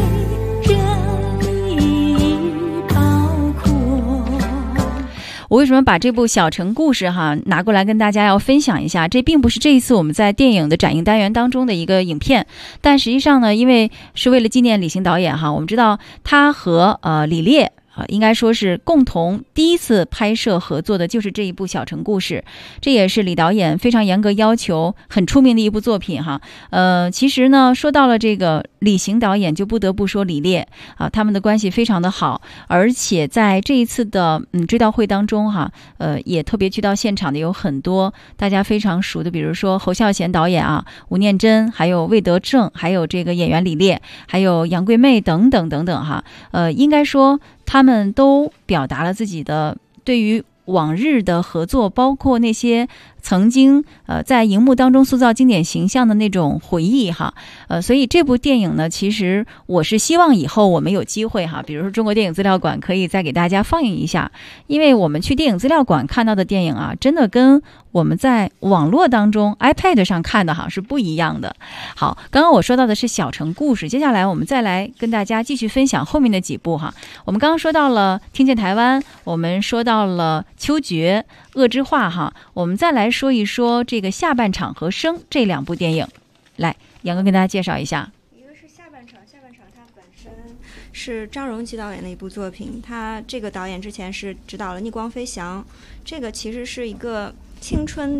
N: 人意包括。
B: 我为什么把这部《小城故事》拿过来跟大家要分享一下？这并不是这一次我们在电影的展映单元当中的一个影片，但实际上呢，因为是为了纪念李行导演我们知道他和李烈应该说是共同第一次拍摄合作的就是这一部《小城故事》，这也是李导演非常严格要求很出名的一部作品其实呢，说到了这个李行导演，就不得不说李烈他们的关系非常的好，而且在这一次的追悼会当中也特别去到现场的有很多大家非常熟的，比如说侯孝贤导演吴念真，还有魏德正，还有这个演员李烈，还有杨贵妹等等等等应该说他们都表达了自己的对于往日的合作，包括那些曾经在荧幕当中塑造经典形象的那种回忆所以这部电影呢，其实我是希望以后我们有机会比如说中国电影资料馆可以再给大家放映一下，因为我们去电影资料馆看到的电影真的跟我们在网络当中 iPad 上看的是不一样的。好，刚刚我说到的是小城故事，接下来我们再来跟大家继续分享后面的几部我们刚刚说到了听见台湾，我们说到了秋决、恶之画我们再来说一说这个下半场和生这两部电影。来，杨哥跟大家介绍一下。
C: 一个是下半场它本身是张荣基导演的一部作品，他这个导演之前是指导了《逆光飞翔》，这个其实是一个青春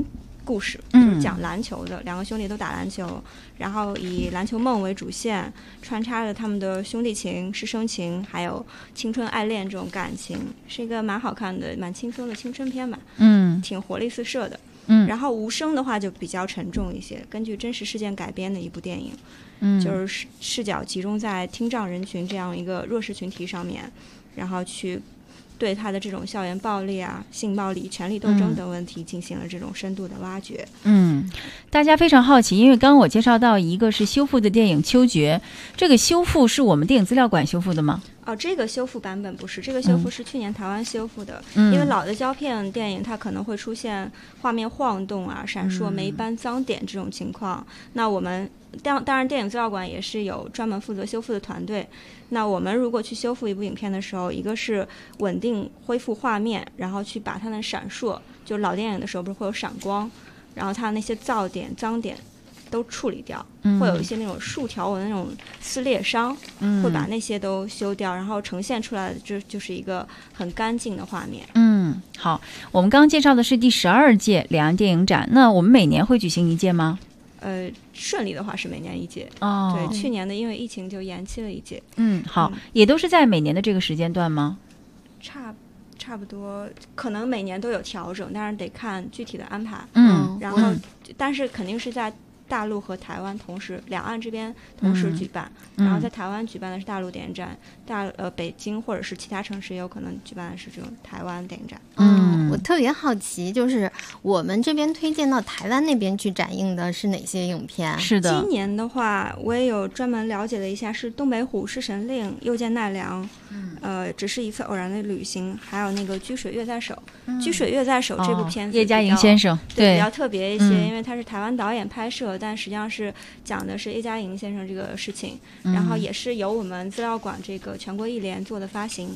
C: 故事，就是讲篮球的，两个兄弟都打篮球，然后以篮球梦为主线，穿插着他们的兄弟情、师生情，还有青春爱恋这种感情，是一个蛮好看的、蛮轻松的青春片吧，挺活力四射的。然后无声的话就比较沉重一些，根据真实事件改编的一部电影，就是视角集中在听障人群这样一个弱势群体上面，然后去对他的这种校园暴力啊、性暴力、权力斗争等问题进行了这种深度的挖掘。
B: 大家非常好奇，因为刚刚我介绍到一个是修复的电影《秋决》，这个修复是我们电影资料馆修复的吗？
C: 这个修复版本不是，这个修复是去年台湾修复的。因为老的胶片电影它可能会出现画面晃动啊、闪烁、霉斑、脏点这种情况。那我们当然电影资料馆也是有专门负责修复的团队。那我们如果去修复一部影片的时候，一个是稳定恢复画面，然后去把它的闪烁，就老电影的时候不是会有闪光，然后它那些噪点、脏点都处理掉，会有一些那种竖条纹的那种撕裂伤，会把那些都修掉，然后呈现出来的就是一个很干净的画面。
B: 好，我们刚刚介绍的是第12届两岸电影展，那我们每年会举行一届吗？
C: 顺利的话是每年一届。对，去年的因为疫情就延期了一届。
B: 好，也都是在每年的这个时间段吗？
C: 差不多，可能每年都有调整，但是得看具体的安排。然后但是肯定是在大陆和台湾同时，两岸这边同时举办，然后在台湾举办的是大陆电影展，北京或者是其他城市也有可能举办的是这种台湾电影展。
H: 我特别好奇，就是我们这边推荐到台湾那边去展映的是哪些影片？
B: 是的，
C: 今年的话，我也有专门了解了一下，是东北虎、侍神令、又见奈良，只是一次偶然的旅行，还有那个居水月在手。居水月在手这部片子，
B: 叶嘉莹先生
C: 对比较特别一些，因为他是台湾导演拍摄，但实际上是讲的是叶嘉莹先生这个事情，然后也是由我们资料馆这个全国艺联做的发行。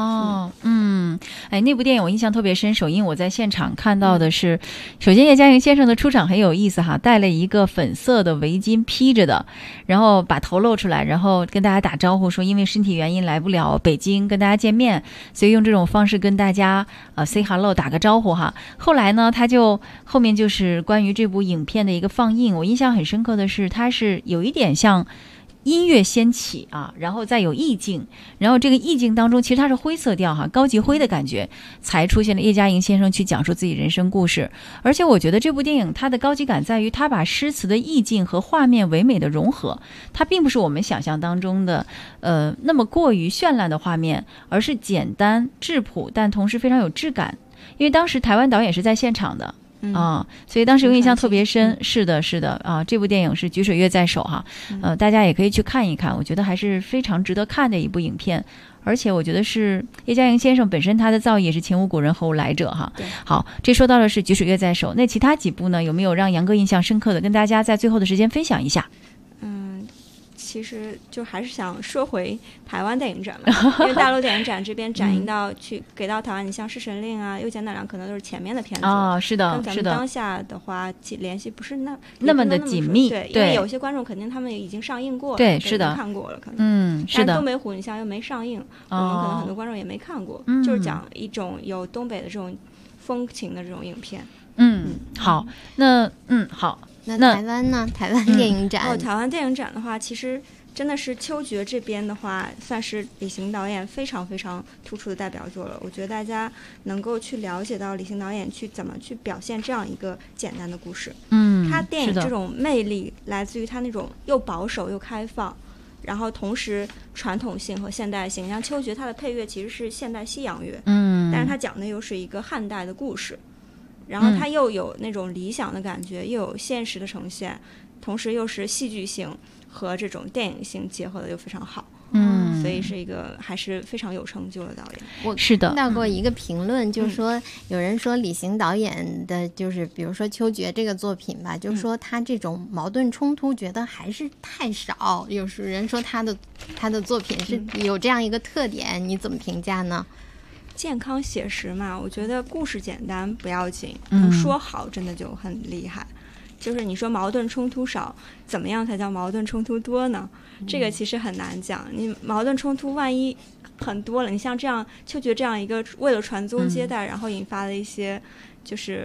B: 那部电影我印象特别深，首映我在现场看到的是，首先叶嘉莹先生的出场很有意思哈，戴了一个粉色的围巾披着的，然后把头露出来，然后跟大家打招呼说因为身体原因来不了北京跟大家见面，所以用这种方式跟大家say hello 打个招呼哈。后来呢，后面就是关于这部影片的一个放映，我印象很深刻的是，它是有一点像音乐掀起啊，然后再有意境，然后这个意境当中其实它是灰色调哈，高级灰的感觉，才出现了叶嘉莹先生去讲述自己人生故事。而且我觉得这部电影它的高级感在于它把诗词的意境和画面唯美的融合，它并不是我们想象当中的那么过于绚烂的画面，而是简单质朴但同时非常有质感。因为当时台湾导演是在现场的所以当时有印象特别深。是的这部电影是举水月在手哈，大家也可以去看一看，我觉得还是非常值得看的一部影片。而且我觉得是叶嘉莹先生本身他的造诣也是前无古人后无来者哈。好，这说到的是举水月在手，那其他几部呢，有没有让杨哥印象深刻的跟大家在最后的时间分享一下？
C: 其实就还是想说回台湾电影展嘛，因为大陆电影展这边展映到给到台湾，你像《侍神令》啊、《又见奈良》可能都是前面的片子
B: 是的，
C: 跟咱们当下的话联系不是
B: 那么的紧密，
C: 对，因为有些观众肯定他们已经上映过了，
B: 对，是的，
C: 看过了可能，
B: 是的。
C: 但东北虎你像又没上映，我们可能很多观众也没看过，就是讲一种有东北的这种风情的这种影片。
B: 好，那好。
H: 那台湾呢？台湾电影展
C: 台湾电影展的话，其实真的是秋决这边的话，算是李行导演非常非常突出的代表作了。我觉得大家能够去了解到李行导演去怎么去表现这样一个简单的故事。他电影这种魅力来自于他那种又保守又开放，然后同时传统性和现代性。像秋决它的配乐其实是现代西洋乐，但是它讲的又是一个汉代的故事。然后它又有那种理想的感觉，又有现实的呈现，同时又是戏剧性和这种电影性结合的又非常好。所以是一个还是非常有成就的导演。
H: 我看到过一个评论，就是说有人说李行导演的就是比如说《秋决》这个作品吧，就是说他这种矛盾冲突觉得还是太少。有人说他的作品是有这样一个特点，你怎么评价呢？
C: 健康写实嘛，我觉得故事简单不要紧，能说好真的就很厉害。就是你说矛盾冲突少，怎么样才叫矛盾冲突多呢？这个其实很难讲。你矛盾冲突万一很多了，你像这样秋决这样一个为了传宗接代，然后引发的一些就是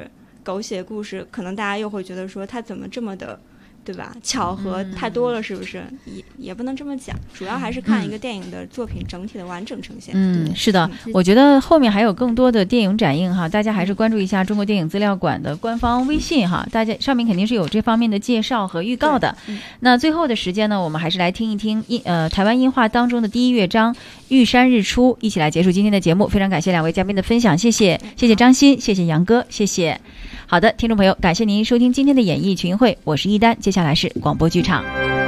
C: 狗血故事，可能大家又会觉得说它怎么这么的，对吧？巧合太多了，是不是？也不能这么讲，主要还是看一个电影的作品整体的完整呈现。
B: 是的，我觉得后面还有更多的电影展映哈，大家还是关注一下中国电影资料馆的官方微信哈，大家上面肯定是有这方面的介绍和预告的。那最后的时间呢，我们还是来听一听台湾音话当中的第一乐章《玉山日出》，一起来结束今天的节目。非常感谢两位嘉宾的分享，谢谢张欣，谢谢杨哥，谢谢。好的，听众朋友，感谢您收听今天的演艺群会，我是一丹，接下来是广播剧场。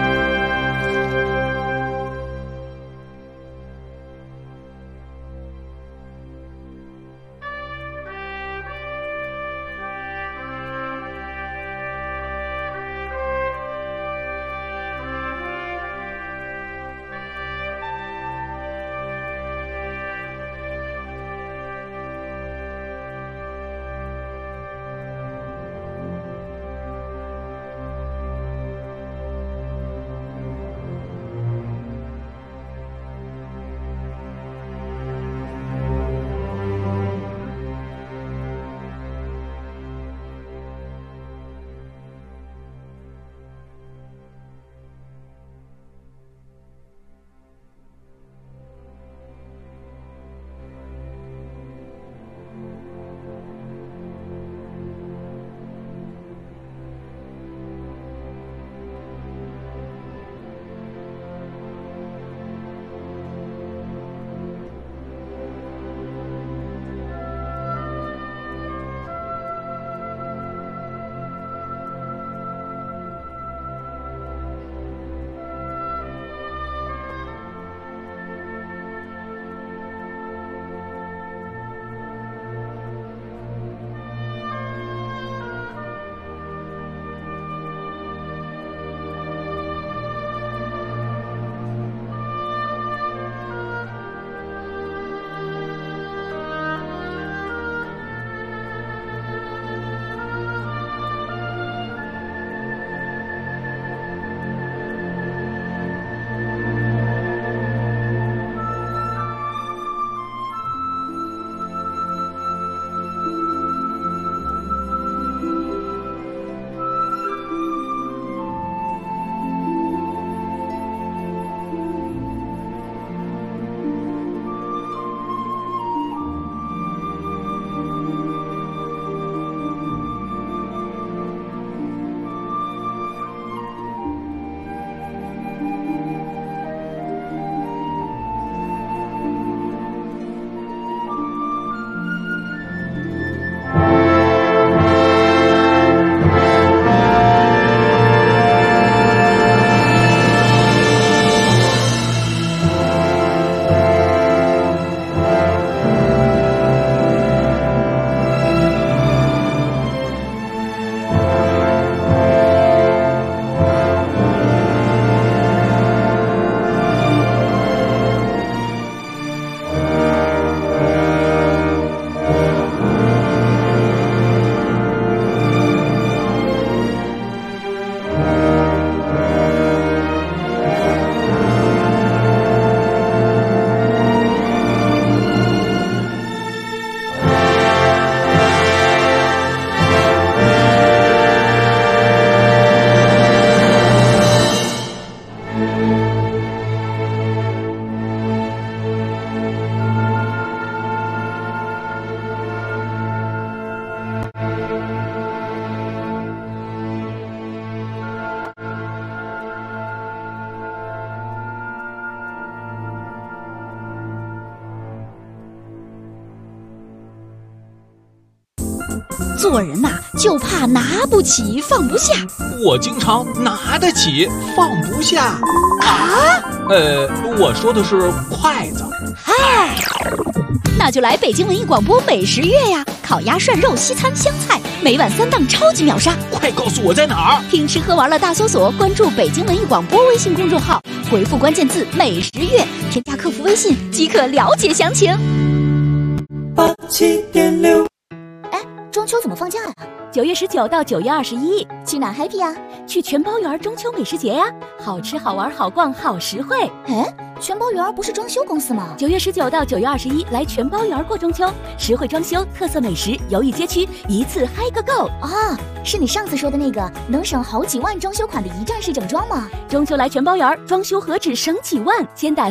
D: 做人呐，就怕拿不起放不下。
J: 我经常拿得起放不下。
D: 啊？
J: 我说的是筷子。
D: 嗨，那就来北京文艺广播美食月呀！烤鸭、涮肉、西餐、湘菜，每晚3档超级秒杀。
J: 快告诉我在哪儿！
D: 听吃喝玩乐大搜索，关注北京文艺广播微信公众号，回复关键字美食月，添加客服微信即可了解详情。
S: 87.6。
D: 哎，终中秋怎么放假呀？9月19到9月21，去哪 happy 呀？去全包园中秋美食节呀，好吃好玩好逛好实惠。哎，全包园不是装修公司吗？9月19到9月21，来全包园过中秋，实惠装修，特色美食，犹豫街区，一次嗨个够啊！是你上次说的那个能省好几万装修款的一站式整装吗？中秋来全包园，装修何止省几万？先打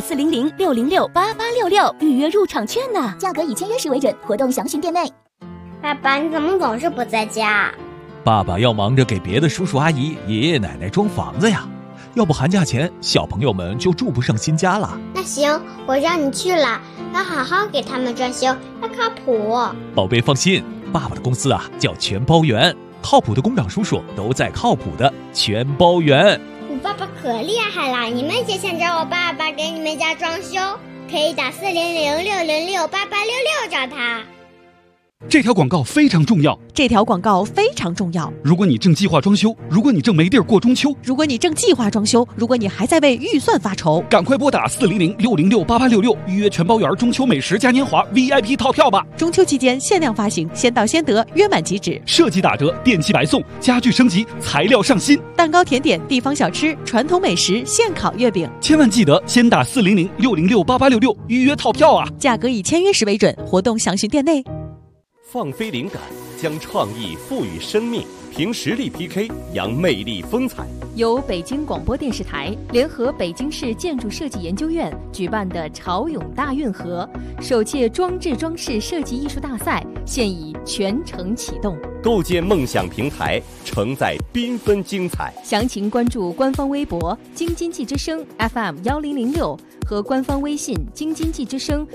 D: 400-606-8866预约入场券呢，价格以签约时为准，活动详询店内。
S: 爸爸，你怎么总是不在家？
T: 爸爸要忙着给别的叔叔阿姨、爷爷奶奶装房子呀，要不寒假前小朋友们就住不上新家了。
S: 那行，我让你去了，要好好给他们装修，要靠谱。
T: 宝贝放心，爸爸的公司啊叫全包园，靠谱的工长叔叔都在靠谱的全包园。
S: 我爸爸可厉害了，你们也想找我爸爸给你们家装修，可以打400-606-8866找他。
K: 这条广告非常重要。
U: 这条广告非常重要。
K: 如果你正计划装修，如果你正没地儿过中秋，
U: 如果你正计划装修，如果你还在为预算发愁，
K: 赶快拨打400-606-8866预约全包园中秋美食嘉年华 VIP 套票吧。
U: 中秋期间限量发行，先到先得，约满即止，
K: 设计打折，电器白送，家具升级，材料上新，
U: 蛋糕甜点，地方小吃，传统美食，现烤月饼。
K: 千万记得先打400-606-8866预约套票啊！
U: 价格以签约时为准，活动详询店内。
V: 放飞灵感，将创意赋予生命，凭实力 PK， 扬魅力风采。
W: 由北京广播电视台联合北京市建筑设计研究院举办的潮涌大运河首届装置装饰设计艺术大赛现已全程启动，
V: 构建梦想平台，承载缤纷精彩。
W: 详情关注官方微博京津冀之声 FM1006和官方微信京津冀之声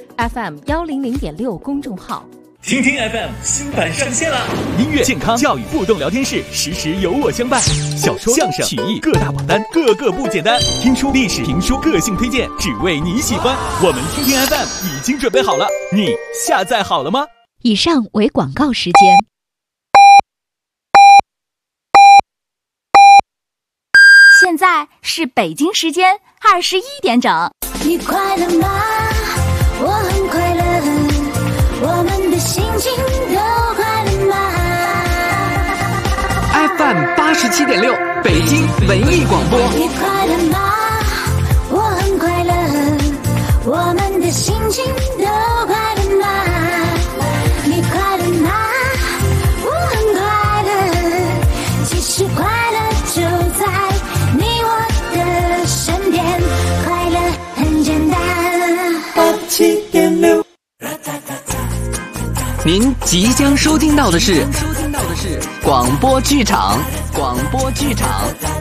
W: FM100.6公众号。
J: 听听 FM 新版上线了，音乐、健康、教育、互动聊天室，时时有我相伴。小说、相声、曲艺各大榜单，个个不简单。听书、历史、评书，个性推荐，只为你喜欢。我们听听 FM 已经准备好了，你下载好了吗？
D: 以上为广告时间。现在是北京时间21点整。
N: 你快乐吗？我很快乐。我们的心情都快乐吗
O: ？FM 87.6，北京文艺广播。
N: 你快乐吗？我很快乐。我们的心情都快乐吗？你快乐吗？我很快乐。其实快乐就在你我的身边，快乐很简单。87.6。
O: 您即将收听到的是广播剧场。